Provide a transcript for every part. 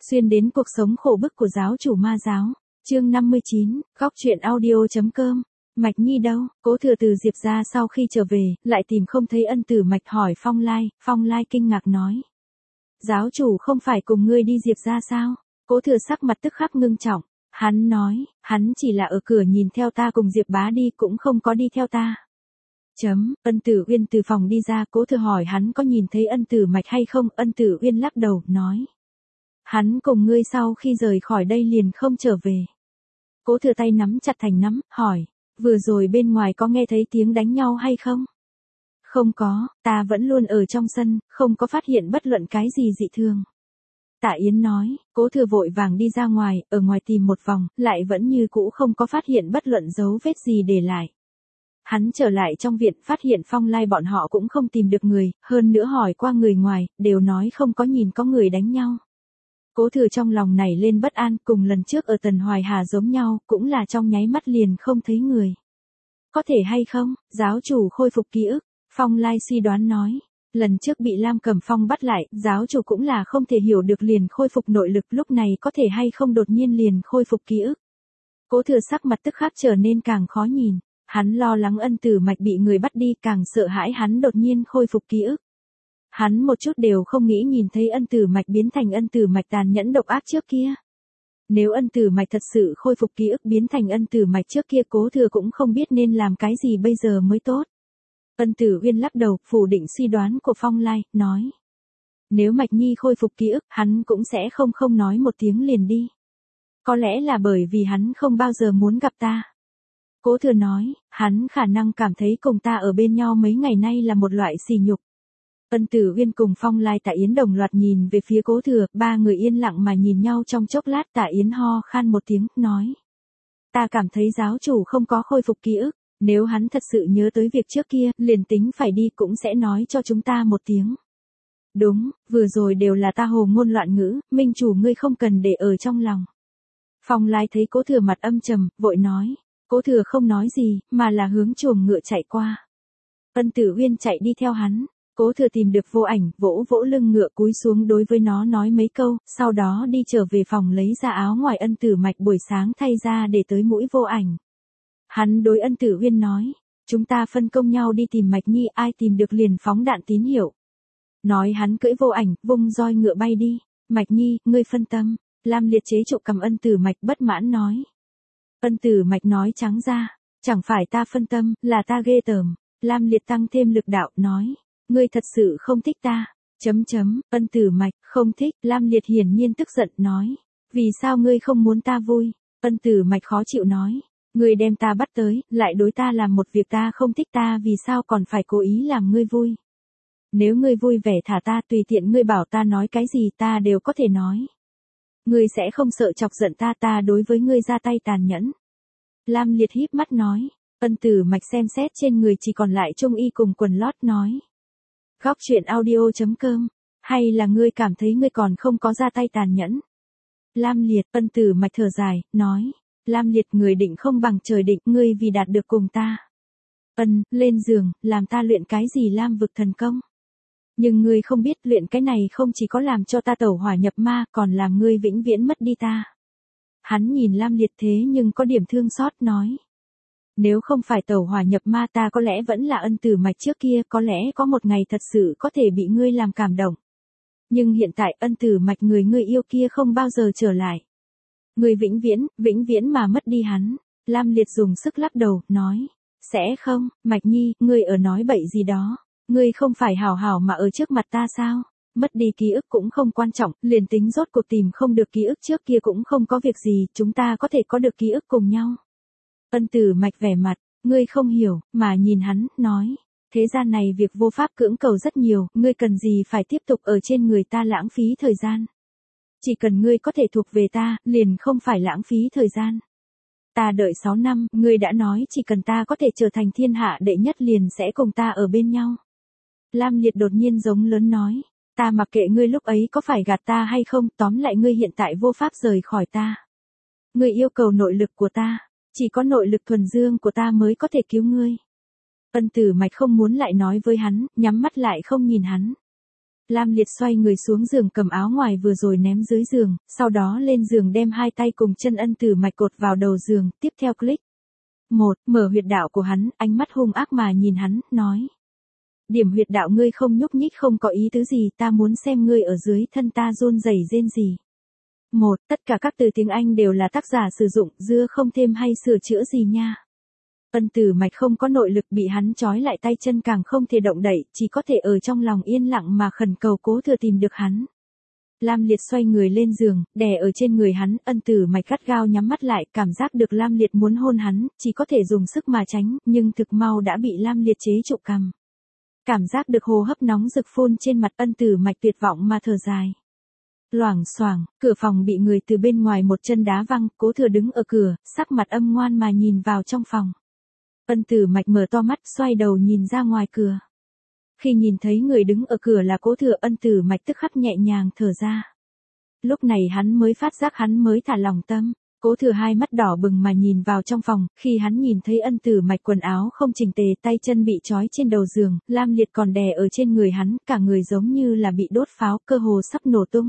Xuyên đến cuộc sống khổ bức của giáo chủ ma giáo. Chương 59, góc truyện audio.com. Mạch Nhi đâu? Cố Thừa từ Diệp ra sau khi trở về, lại tìm không thấy Ân Tử Mạch, hỏi Phong Lai kinh ngạc nói. Giáo chủ không phải cùng ngươi đi Diệp ra sao? Cố Thừa sắc mặt tức khắc ngưng trọng. Hắn nói, hắn chỉ là ở cửa nhìn theo ta cùng Diệp bá đi, cũng không có đi theo ta. Ân Tử Uyên từ phòng đi ra, Cố Thừa hỏi hắn có nhìn thấy Ân Tử Mạch hay không, Ân Tử Uyên lắc đầu, nói. Hắn cùng ngươi sau khi rời khỏi đây liền không trở về. Cố Thừa tay nắm chặt thành nắm, hỏi, vừa rồi bên ngoài có nghe thấy tiếng đánh nhau hay không? Không có, ta vẫn luôn ở trong sân, không có phát hiện bất luận cái gì dị thường. Tạ Yến nói. Cố Thừa vội vàng đi ra ngoài, ở ngoài tìm một vòng, lại vẫn như cũ không có phát hiện bất luận dấu vết gì để lại. Hắn trở lại trong viện, phát hiện Phong Lai bọn họ cũng không tìm được người, hơn nữa hỏi qua người ngoài, đều nói không có nhìn có người đánh nhau. Cố Thừa trong lòng nảy lên bất an, cùng lần trước ở Tần Hoài Hà giống nhau, cũng là trong nháy mắt liền không thấy người. Có thể hay không, giáo chủ khôi phục ký ức, Phong Lai suy đoán nói. Lần trước bị Lam Cẩm Phong bắt lại, giáo chủ cũng là không thể hiểu được liền khôi phục nội lực, lúc này có thể hay không đột nhiên liền khôi phục ký ức. Cố Thừa sắc mặt tức khắc trở nên càng khó nhìn, hắn lo lắng Ân Tử Mạch bị người bắt đi, càng sợ hãi hắn đột nhiên khôi phục ký ức. Hắn một chút đều không nghĩ nhìn thấy Ân Tử Mạch biến thành Ân Tử Mạch tàn nhẫn độc ác trước kia. Nếu Ân Tử Mạch thật sự khôi phục ký ức biến thành Ân Tử Mạch trước kia, Cố Thừa cũng không biết nên làm cái gì bây giờ mới tốt. Ân Tử Uyên lắc đầu, phủ định suy đoán của Phong Lai, nói. Nếu Mạch Nhi khôi phục ký ức, hắn cũng sẽ không nói một tiếng liền đi. Có lẽ là bởi vì hắn không bao giờ muốn gặp ta. Cố Thừa nói, hắn khả năng cảm thấy cùng ta ở bên nhau mấy ngày nay là một loại sỉ nhục. Ân Tử Uyên cùng Phong Lai Tạ Yến đồng loạt nhìn về phía Cố Thừa, ba người yên lặng mà nhìn nhau trong chốc lát. Tạ Yến ho khan một tiếng, nói. Ta cảm thấy giáo chủ không có khôi phục ký ức, nếu hắn thật sự nhớ tới việc trước kia, liền tính phải đi cũng sẽ nói cho chúng ta một tiếng. Đúng, vừa rồi đều là ta hồ ngôn loạn ngữ, minh chủ ngươi không cần để ở trong lòng. Phong Lai thấy Cố Thừa mặt âm trầm, vội nói. Cố Thừa không nói gì, mà là hướng chuồng ngựa chạy qua. Ân Tử Uyên chạy đi theo hắn. Cố Thừa tìm được Vô Ảnh, vỗ vỗ lưng ngựa, cúi xuống đối với nó nói mấy câu, sau đó đi trở về phòng lấy ra áo ngoài Ân Tử Mạch buổi sáng thay ra để tới mũi Vô Ảnh. Hắn đối Ân Tử Uyên nói, chúng ta phân công nhau đi tìm Mạch Nhi, ai tìm được liền phóng đạn tín hiệu. Nói hắn cưỡi Vô Ảnh, vung roi ngựa bay đi. Mạch Nhi, ngươi phân tâm. Lam Liệt chế trụ cầm Ân Tử Mạch, bất mãn nói. Ân Tử Mạch nói trắng ra, chẳng phải ta phân tâm, là ta ghê tởm. Lam Liệt tăng thêm lực đạo, nói. Ngươi thật sự không thích ta. Ân Tử Mạch, không thích. Lam Liệt hiển nhiên tức giận, nói. Vì sao ngươi không muốn ta vui? Ân Tử Mạch khó chịu nói. Ngươi đem ta bắt tới, lại đối ta làm một việc ta không thích, ta vì sao còn phải cố ý làm ngươi vui? Nếu ngươi vui vẻ thả ta, tùy tiện ngươi bảo ta nói cái gì ta đều có thể nói. Ngươi sẽ không sợ chọc giận ta, ta đối với ngươi ra tay tàn nhẫn. Lam Liệt híp mắt nói. Ân Tử Mạch xem xét trên người chỉ còn lại trung y cùng quần lót, nói. Góc truyện audio.com, hay là ngươi cảm thấy ngươi còn không có ra tay tàn nhẫn? Lam Liệt. Ân Tử Mạch thở dài, nói. Lam Liệt, người định không bằng trời định, ngươi vì đạt được cùng ta. Lên giường, làm ta luyện cái gì Lam vực thần công. Nhưng ngươi không biết luyện cái này không chỉ có làm cho ta tẩu hỏa nhập ma, còn làm ngươi vĩnh viễn mất đi ta. Hắn nhìn Lam Liệt thế nhưng có điểm thương xót, nói. Nếu không phải tẩu hỏa nhập ma ta có lẽ vẫn là Ân Tử Mạch trước kia, có lẽ có một ngày thật sự có thể bị ngươi làm cảm động. Nhưng hiện tại Ân Tử Mạch người ngươi yêu kia không bao giờ trở lại. Ngươi vĩnh viễn mà mất đi hắn. Lam Liệt dùng sức lắc đầu, nói. Sẽ không, Mạch Nhi, ngươi ở nói bậy gì đó. Ngươi không phải hảo hảo mà ở trước mặt ta sao? Mất đi ký ức cũng không quan trọng, liền tính rốt cuộc tìm không được ký ức trước kia cũng không có việc gì, chúng ta có thể có được ký ức cùng nhau. Ân Tử Mạch vẻ mặt, ngươi không hiểu, mà nhìn hắn, nói. Thế gian này việc vô pháp cưỡng cầu rất nhiều, ngươi cần gì phải tiếp tục ở trên người ta lãng phí thời gian. Chỉ cần ngươi có thể thuộc về ta, liền không phải lãng phí thời gian. Ta đợi 6 năm, ngươi đã nói chỉ cần ta có thể trở thành thiên hạ đệ nhất liền sẽ cùng ta ở bên nhau. Lam Liệt đột nhiên giống lớn nói. Ta mặc kệ ngươi lúc ấy có phải gạt ta hay không, tóm lại ngươi hiện tại vô pháp rời khỏi ta. Ngươi yêu cầu nội lực của ta, chỉ có nội lực thuần dương của ta mới có thể cứu ngươi. Ân Tử Mạch không muốn lại nói với hắn, nhắm mắt lại không nhìn hắn. Lam Liệt xoay người xuống giường cầm áo ngoài vừa rồi ném dưới giường, sau đó lên giường đem hai tay cùng chân Ân Tử Mạch cột vào đầu giường, tiếp theo click. Mở huyệt đạo của hắn, ánh mắt hung ác mà nhìn hắn, nói. Điểm huyệt đạo ngươi không nhúc nhích không có ý tứ gì, ta muốn xem ngươi ở dưới thân ta run rẩy rên gì. Tất cả các từ tiếng Anh đều là tác giả sử dụng, dưa không thêm hay sửa chữa gì nha. Ân Tử Mạch không có nội lực, bị hắn trói lại tay chân càng không thể động đậy, chỉ có thể ở trong lòng yên lặng mà khẩn cầu Cố Thừa tìm được hắn. Lam Liệt xoay người lên giường, đè ở trên người hắn, Ân Tử Mạch gắt gao nhắm mắt lại, cảm giác được Lam Liệt muốn hôn hắn, chỉ có thể dùng sức mà tránh, nhưng thực mau đã bị Lam Liệt chế trụ cằm. Cảm giác được hô hấp nóng rực phun trên mặt, Ân Tử Mạch tuyệt vọng mà thở dài. Loảng xoảng, cửa phòng bị người từ bên ngoài một chân đá văng, Cố Thừa đứng ở cửa, sắc mặt âm ngoan mà nhìn vào trong phòng. Ân Tử Mạch mở to mắt, xoay đầu nhìn ra ngoài cửa. Khi nhìn thấy người đứng ở cửa là Cố Thừa, Ân Tử Mạch tức khắc nhẹ nhàng thở ra. Lúc này hắn mới phát giác hắn mới thả lỏng tâm. Cố Thừa hai mắt đỏ bừng mà nhìn vào trong phòng, khi hắn nhìn thấy Ân Tử Mạch quần áo không chỉnh tề, tay chân bị trói trên đầu giường, Lam Liệt còn đè ở trên người hắn, cả người giống như là bị đốt pháo, cơ hồ sắp nổ tung.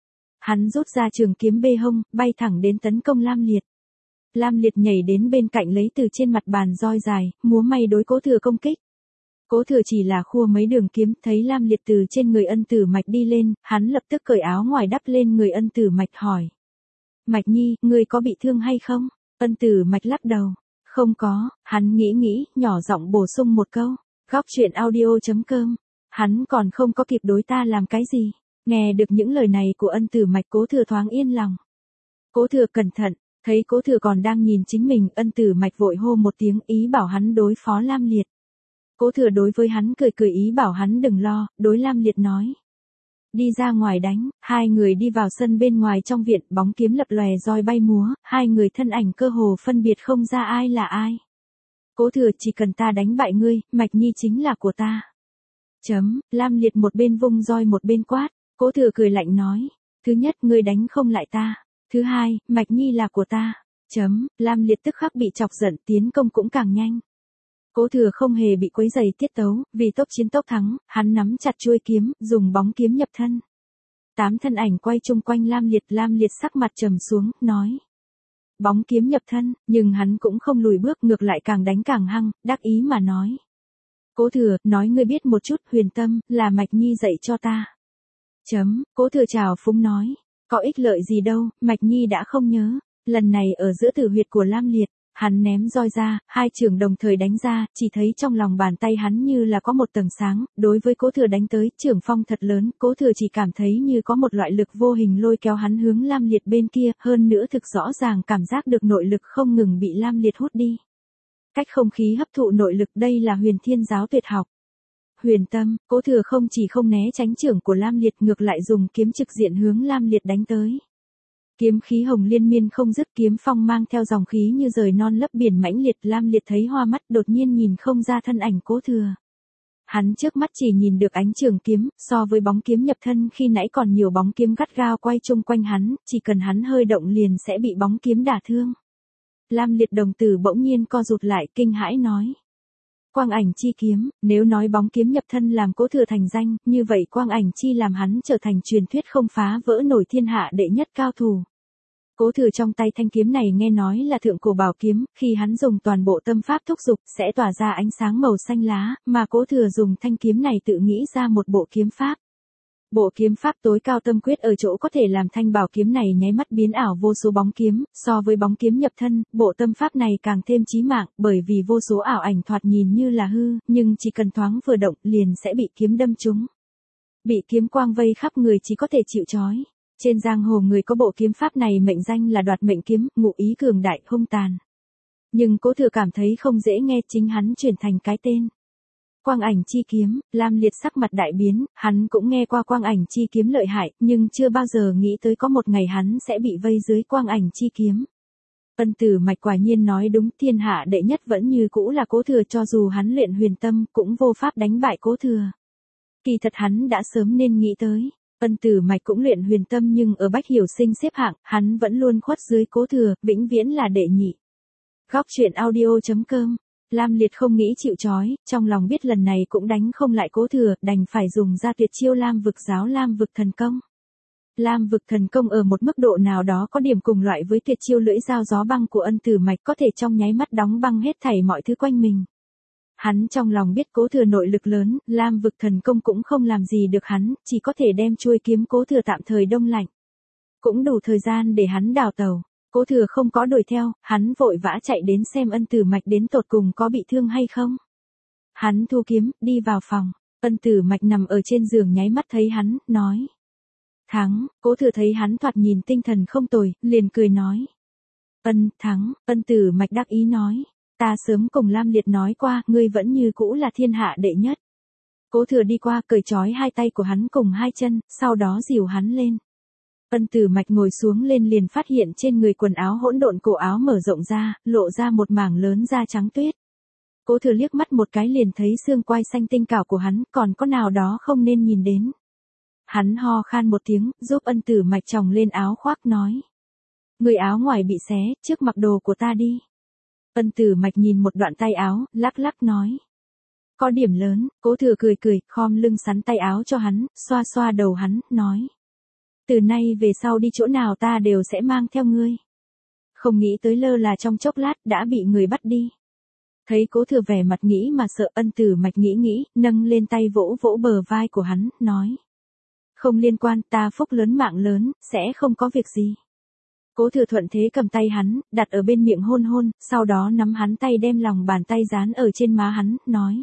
Hắn rút ra trường kiếm bê hông, bay thẳng đến tấn công Lam Liệt. Lam Liệt nhảy đến bên cạnh lấy từ trên mặt bàn roi dài, múa may đối Cố Thừa công kích. Cố Thừa chỉ là khua mấy đường kiếm, thấy Lam Liệt từ trên người Ân Tử Mạch đi lên, hắn lập tức cởi áo ngoài đắp lên người Ân Tử Mạch hỏi. Mạch Nhi, ngươi có bị thương hay không? Ân Tử Mạch lắc đầu. Không có, hắn nghĩ, nhỏ giọng bổ sung một câu. Góc truyện audio.com. Hắn còn không có kịp đối ta làm cái gì. Nghe được những lời này của Ân Tử Mạch, Cố Thừa thoáng yên lòng. Cố Thừa cẩn thận, thấy Cố Thừa còn đang nhìn chính mình, Ân Tử Mạch vội hô một tiếng ý bảo hắn đối phó Lam Liệt. Cố Thừa đối với hắn cười ý bảo hắn đừng lo, đối Lam Liệt nói. Đi ra ngoài đánh, hai người đi vào sân bên ngoài trong viện, bóng kiếm lập lòe roi bay múa, hai người thân ảnh cơ hồ phân biệt không ra ai là ai. Cố Thừa, chỉ cần ta đánh bại ngươi, Mạch Nhi chính là của ta. Lam Liệt một bên vung roi một bên quát, Cố Thừa cười lạnh nói. Thứ nhất, ngươi đánh không lại ta. Thứ hai, Mạch Nhi là của ta. Lam Liệt tức khắc bị chọc giận, tiến công cũng càng nhanh. Cố Thừa không hề bị quấy rầy tiết tấu, vì tốc chiến tốc thắng, hắn nắm chặt chuôi kiếm, dùng bóng kiếm nhập thân. 8 thân ảnh quay chung quanh Lam Liệt sắc mặt trầm xuống, nói. Bóng kiếm nhập thân, nhưng hắn cũng không lùi bước, ngược lại càng đánh càng hăng, đắc ý mà nói. Cố Thừa, nói ngươi biết một chút, Huyền Tâm, là Mạch Nhi dạy cho ta. Cố Thừa trào phúng nói. Có ích lợi gì đâu, Mạch Nhi đã không nhớ. Lần này ở giữa tử huyệt của Lam Liệt. Hắn ném roi ra, hai trường đồng thời đánh ra, chỉ thấy trong lòng bàn tay hắn như là có một tầng sáng, đối với Cố Thừa đánh tới, trường phong thật lớn, Cố Thừa chỉ cảm thấy như có một loại lực vô hình lôi kéo hắn hướng Lam Liệt bên kia, hơn nữa thực rõ ràng cảm giác được nội lực không ngừng bị Lam Liệt hút đi. Cách không khí hấp thụ nội lực, đây là Huyền Thiên giáo tuyệt học. Huyền Tâm, Cố Thừa không chỉ không né tránh trưởng của Lam Liệt, ngược lại dùng kiếm trực diện hướng Lam Liệt đánh tới. Kiếm khí hồng liên miên không dứt, kiếm phong mang theo dòng khí như rời non lấp biển mãnh liệt. Lam Liệt thấy hoa mắt, đột nhiên nhìn không ra thân ảnh Cố Thừa. Hắn trước mắt chỉ nhìn được ánh trường kiếm, so với bóng kiếm nhập thân khi nãy còn nhiều bóng kiếm gắt gao quay chung quanh hắn, chỉ cần hắn hơi động liền sẽ bị bóng kiếm đả thương. Lam Liệt đồng tử bỗng nhiên co rụt lại, kinh hãi nói. Quang Ảnh Chi kiếm, nếu nói bóng kiếm nhập thân làm Cố Thừa thành danh, như vậy Quang Ảnh Chi làm hắn trở thành truyền thuyết không phá vỡ nổi thiên hạ đệ nhất cao thủ. Cố Thừa trong tay thanh kiếm này nghe nói là thượng cổ bảo kiếm, khi hắn dùng toàn bộ tâm pháp thúc dục sẽ tỏa ra ánh sáng màu xanh lá, mà Cố Thừa dùng thanh kiếm này tự nghĩ ra một bộ kiếm pháp. Bộ kiếm pháp tối cao tâm quyết ở chỗ có thể làm thanh bảo kiếm này nháy mắt biến ảo vô số bóng kiếm, so với bóng kiếm nhập thân, bộ tâm pháp này càng thêm chí mạng, bởi vì vô số ảo ảnh thoạt nhìn như là hư, nhưng chỉ cần thoáng vừa động liền sẽ bị kiếm đâm trúng. Bị kiếm quang vây khắp người chỉ có thể chịu trói. Trên giang hồ người có bộ kiếm pháp này mệnh danh là Đoạt Mệnh kiếm, ngụ ý cường đại hung tàn. Nhưng Cố Thừa cảm thấy không dễ nghe, chính hắn chuyển thành cái tên. Quang Ảnh Chi kiếm, Lam Liệt sắc mặt đại biến, hắn cũng nghe qua Quang Ảnh Chi kiếm lợi hại, nhưng chưa bao giờ nghĩ tới có một ngày hắn sẽ bị vây dưới Quang Ảnh Chi kiếm. Ân Tử Mạch quả nhiên nói đúng, thiên hạ đệ nhất vẫn như cũ là Cố Thừa, cho dù hắn luyện huyền tâm, cũng vô pháp đánh bại Cố Thừa. Kỳ thật hắn đã sớm nên nghĩ tới. Ân Tử Mạch cũng luyện huyền tâm nhưng ở Bách Hiểu Sinh xếp hạng, hắn vẫn luôn khuất dưới Cố Thừa, vĩnh viễn là đệ nhị. Góc truyện audio.com Lam Liệt không nghĩ chịu trói, trong lòng biết lần này cũng đánh không lại Cố Thừa, đành phải dùng ra tuyệt chiêu Lam vực giáo Lam vực thần công. Lam vực thần công ở một mức độ nào đó có điểm cùng loại với tuyệt chiêu lưỡi dao gió băng của Ân Tử Mạch, có thể trong nháy mắt đóng băng hết thảy mọi thứ quanh mình. Hắn trong lòng biết Cố Thừa nội lực lớn, Lam vực thần công cũng không làm gì được hắn, chỉ có thể đem chuôi kiếm Cố Thừa tạm thời đông lạnh. Cũng đủ thời gian để hắn đào tẩu. Cố Thừa không có đuổi theo, hắn vội vã chạy đến xem Ân Tử Mạch đến tột cùng có bị thương hay không. Hắn thu kiếm, đi vào phòng. Ân Tử Mạch nằm ở trên giường nháy mắt thấy hắn, nói. Thắng. Cố Thừa thấy hắn thoạt nhìn tinh thần không tồi, liền cười nói. Thắng. Ân Tử Mạch đắc ý nói. Ta sớm cùng Lam Liệt nói qua, ngươi vẫn như cũ là thiên hạ đệ nhất. Cố Thừa đi qua cởi trói hai tay của hắn cùng hai chân, sau đó dìu hắn lên. Ân Tử Mạch ngồi xuống lên liền phát hiện trên người quần áo hỗn độn, cổ áo mở rộng ra, lộ ra một mảng lớn da trắng tuyết. Cố Thừa liếc mắt một cái liền thấy xương quai xanh tinh cảo của hắn, còn có nào đó không nên nhìn đến. Hắn ho khan một tiếng, giúp Ân Tử Mạch chồng lên áo khoác nói. Người áo ngoài bị xé, trước mặc đồ của ta đi. Ân Tử Mạch nhìn một đoạn tay áo, lắc lắc nói. Có điểm lớn. Cố Thừa cười cười, khom lưng sắn tay áo cho hắn, xoa xoa đầu hắn, nói. Từ nay về sau đi chỗ nào ta đều sẽ mang theo ngươi. Không nghĩ tới lơ là trong chốc lát đã bị người bắt đi. Thấy Cố Thừa vẻ mặt nghĩ mà sợ, Ân Tử Mạch nghĩ, nâng lên tay vỗ vỗ bờ vai của hắn, nói. Không liên quan, ta phúc lớn mạng lớn, sẽ không có việc gì. Cố Thừa thuận thế cầm tay hắn, đặt ở bên miệng hôn hôn, sau đó nắm hắn tay đem lòng bàn tay dán ở trên má hắn, nói.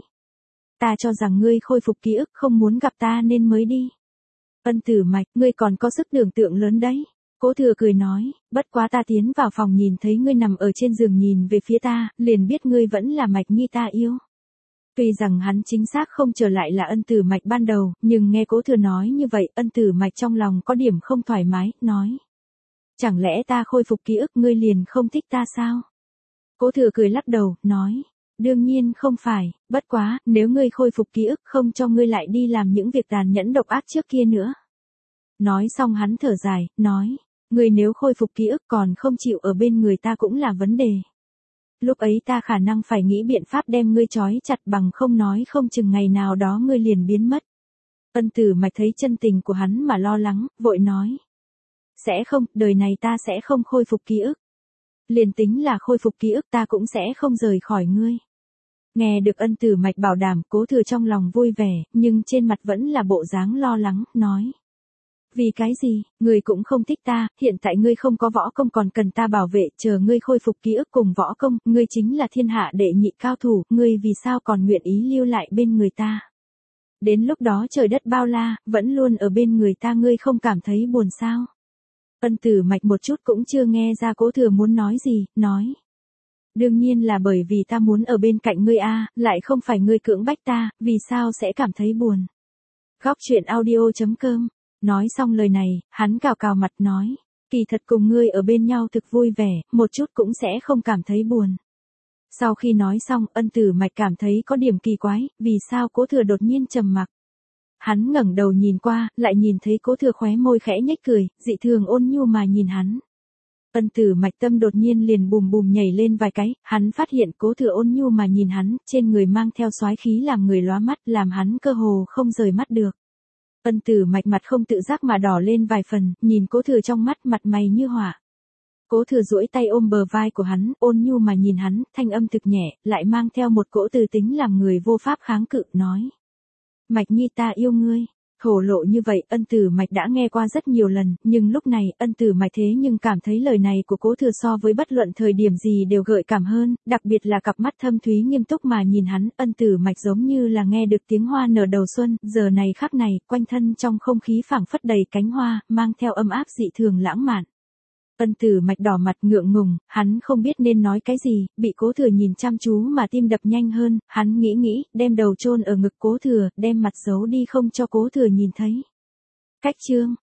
Ta cho rằng ngươi khôi phục ký ức không muốn gặp ta nên mới đi. Ân Tử Mạch, ngươi còn có sức tưởng tượng lớn đấy. Cố Thừa cười nói, bất quá ta tiến vào phòng nhìn thấy ngươi nằm ở trên giường nhìn về phía ta, liền biết ngươi vẫn là Mạch Nhi ta yêu. Tuy rằng hắn chính xác không trở lại là Ân Tử Mạch ban đầu, nhưng nghe Cố Thừa nói như vậy, Ân Tử Mạch trong lòng có điểm không thoải mái, nói. Chẳng lẽ ta khôi phục ký ức ngươi liền không thích ta sao? Cố Thừa cười lắc đầu, nói. Đương nhiên không phải, bất quá, nếu ngươi khôi phục ký ức không cho ngươi lại đi làm những việc tàn nhẫn độc ác trước kia nữa. Nói xong hắn thở dài, nói. Ngươi nếu khôi phục ký ức còn không chịu ở bên người ta cũng là vấn đề. Lúc ấy ta khả năng phải nghĩ biện pháp đem ngươi trói chặt, bằng không nói không chừng ngày nào đó ngươi liền biến mất. Ân Tử Mạch thấy chân tình của hắn mà lo lắng, vội nói. Sẽ không, đời này ta sẽ không khôi phục ký ức. Liền tính là khôi phục ký ức ta cũng sẽ không rời khỏi ngươi. Nghe được Ân Tử Mạch bảo đảm, Cố Thừa trong lòng vui vẻ, nhưng trên mặt vẫn là bộ dáng lo lắng, nói. Vì cái gì, ngươi cũng không thích ta, hiện tại ngươi không có võ công còn cần ta bảo vệ, chờ ngươi khôi phục ký ức cùng võ công, ngươi chính là thiên hạ đệ nhị cao thủ, ngươi vì sao còn nguyện ý lưu lại bên người ta. Đến lúc đó trời đất bao la, vẫn luôn ở bên người ta, ngươi không cảm thấy buồn sao. Ân Tử Mạch một chút cũng chưa nghe ra Cố Thừa muốn nói gì, nói. Đương nhiên là bởi vì ta muốn ở bên cạnh ngươi a, lại không phải ngươi cưỡng bách ta, vì sao sẽ cảm thấy buồn. Góc truyện audio.com. Nói xong lời này, hắn cào cào mặt nói. Kỳ thật cùng ngươi ở bên nhau thực vui vẻ, một chút cũng sẽ không cảm thấy buồn. Sau khi nói xong, Ân Tử Mạch cảm thấy có điểm kỳ quái, vì sao Cố Thừa đột nhiên trầm mặc. Hắn ngẩng đầu nhìn qua, lại nhìn thấy Cố Thừa khóe môi khẽ nhếch cười, dị thường ôn nhu mà nhìn hắn. Ân Tử Mạch tâm đột nhiên liền bùm bùm nhảy lên vài cái, hắn phát hiện Cố Thừa ôn nhu mà nhìn hắn, trên người mang theo soái khí làm người lóa mắt, làm hắn cơ hồ không rời mắt được. Ân Tử Mạch mặt không tự giác mà đỏ lên vài phần, nhìn Cố Thừa trong mắt, mặt mày như hỏa. Cố Thừa duỗi tay ôm bờ vai của hắn, ôn nhu mà nhìn hắn, thanh âm thực nhẹ, lại mang theo một cỗ từ tính làm người vô pháp kháng cự, nói. Mạch Nhi ta yêu ngươi. Thổ lộ như vậy, Ân Tử Mạch đã nghe qua rất nhiều lần, nhưng lúc này, Ân Tử Mạch thế nhưng cảm thấy lời này của Cố Thừa so với bất luận thời điểm gì đều gợi cảm hơn, đặc biệt là cặp mắt thâm thúy nghiêm túc mà nhìn hắn, Ân Tử Mạch giống như là nghe được tiếng hoa nở đầu xuân, giờ này khắc này, quanh thân trong không khí phảng phất đầy cánh hoa, mang theo ấm áp dị thường lãng mạn. Ân Tử Mạch đỏ mặt ngượng ngùng, hắn không biết nên nói cái gì, bị Cố Thừa nhìn chăm chú mà tim đập nhanh hơn, hắn nghĩ, đem đầu chôn ở ngực Cố Thừa, đem mặt giấu đi không cho Cố Thừa nhìn thấy. Cách chương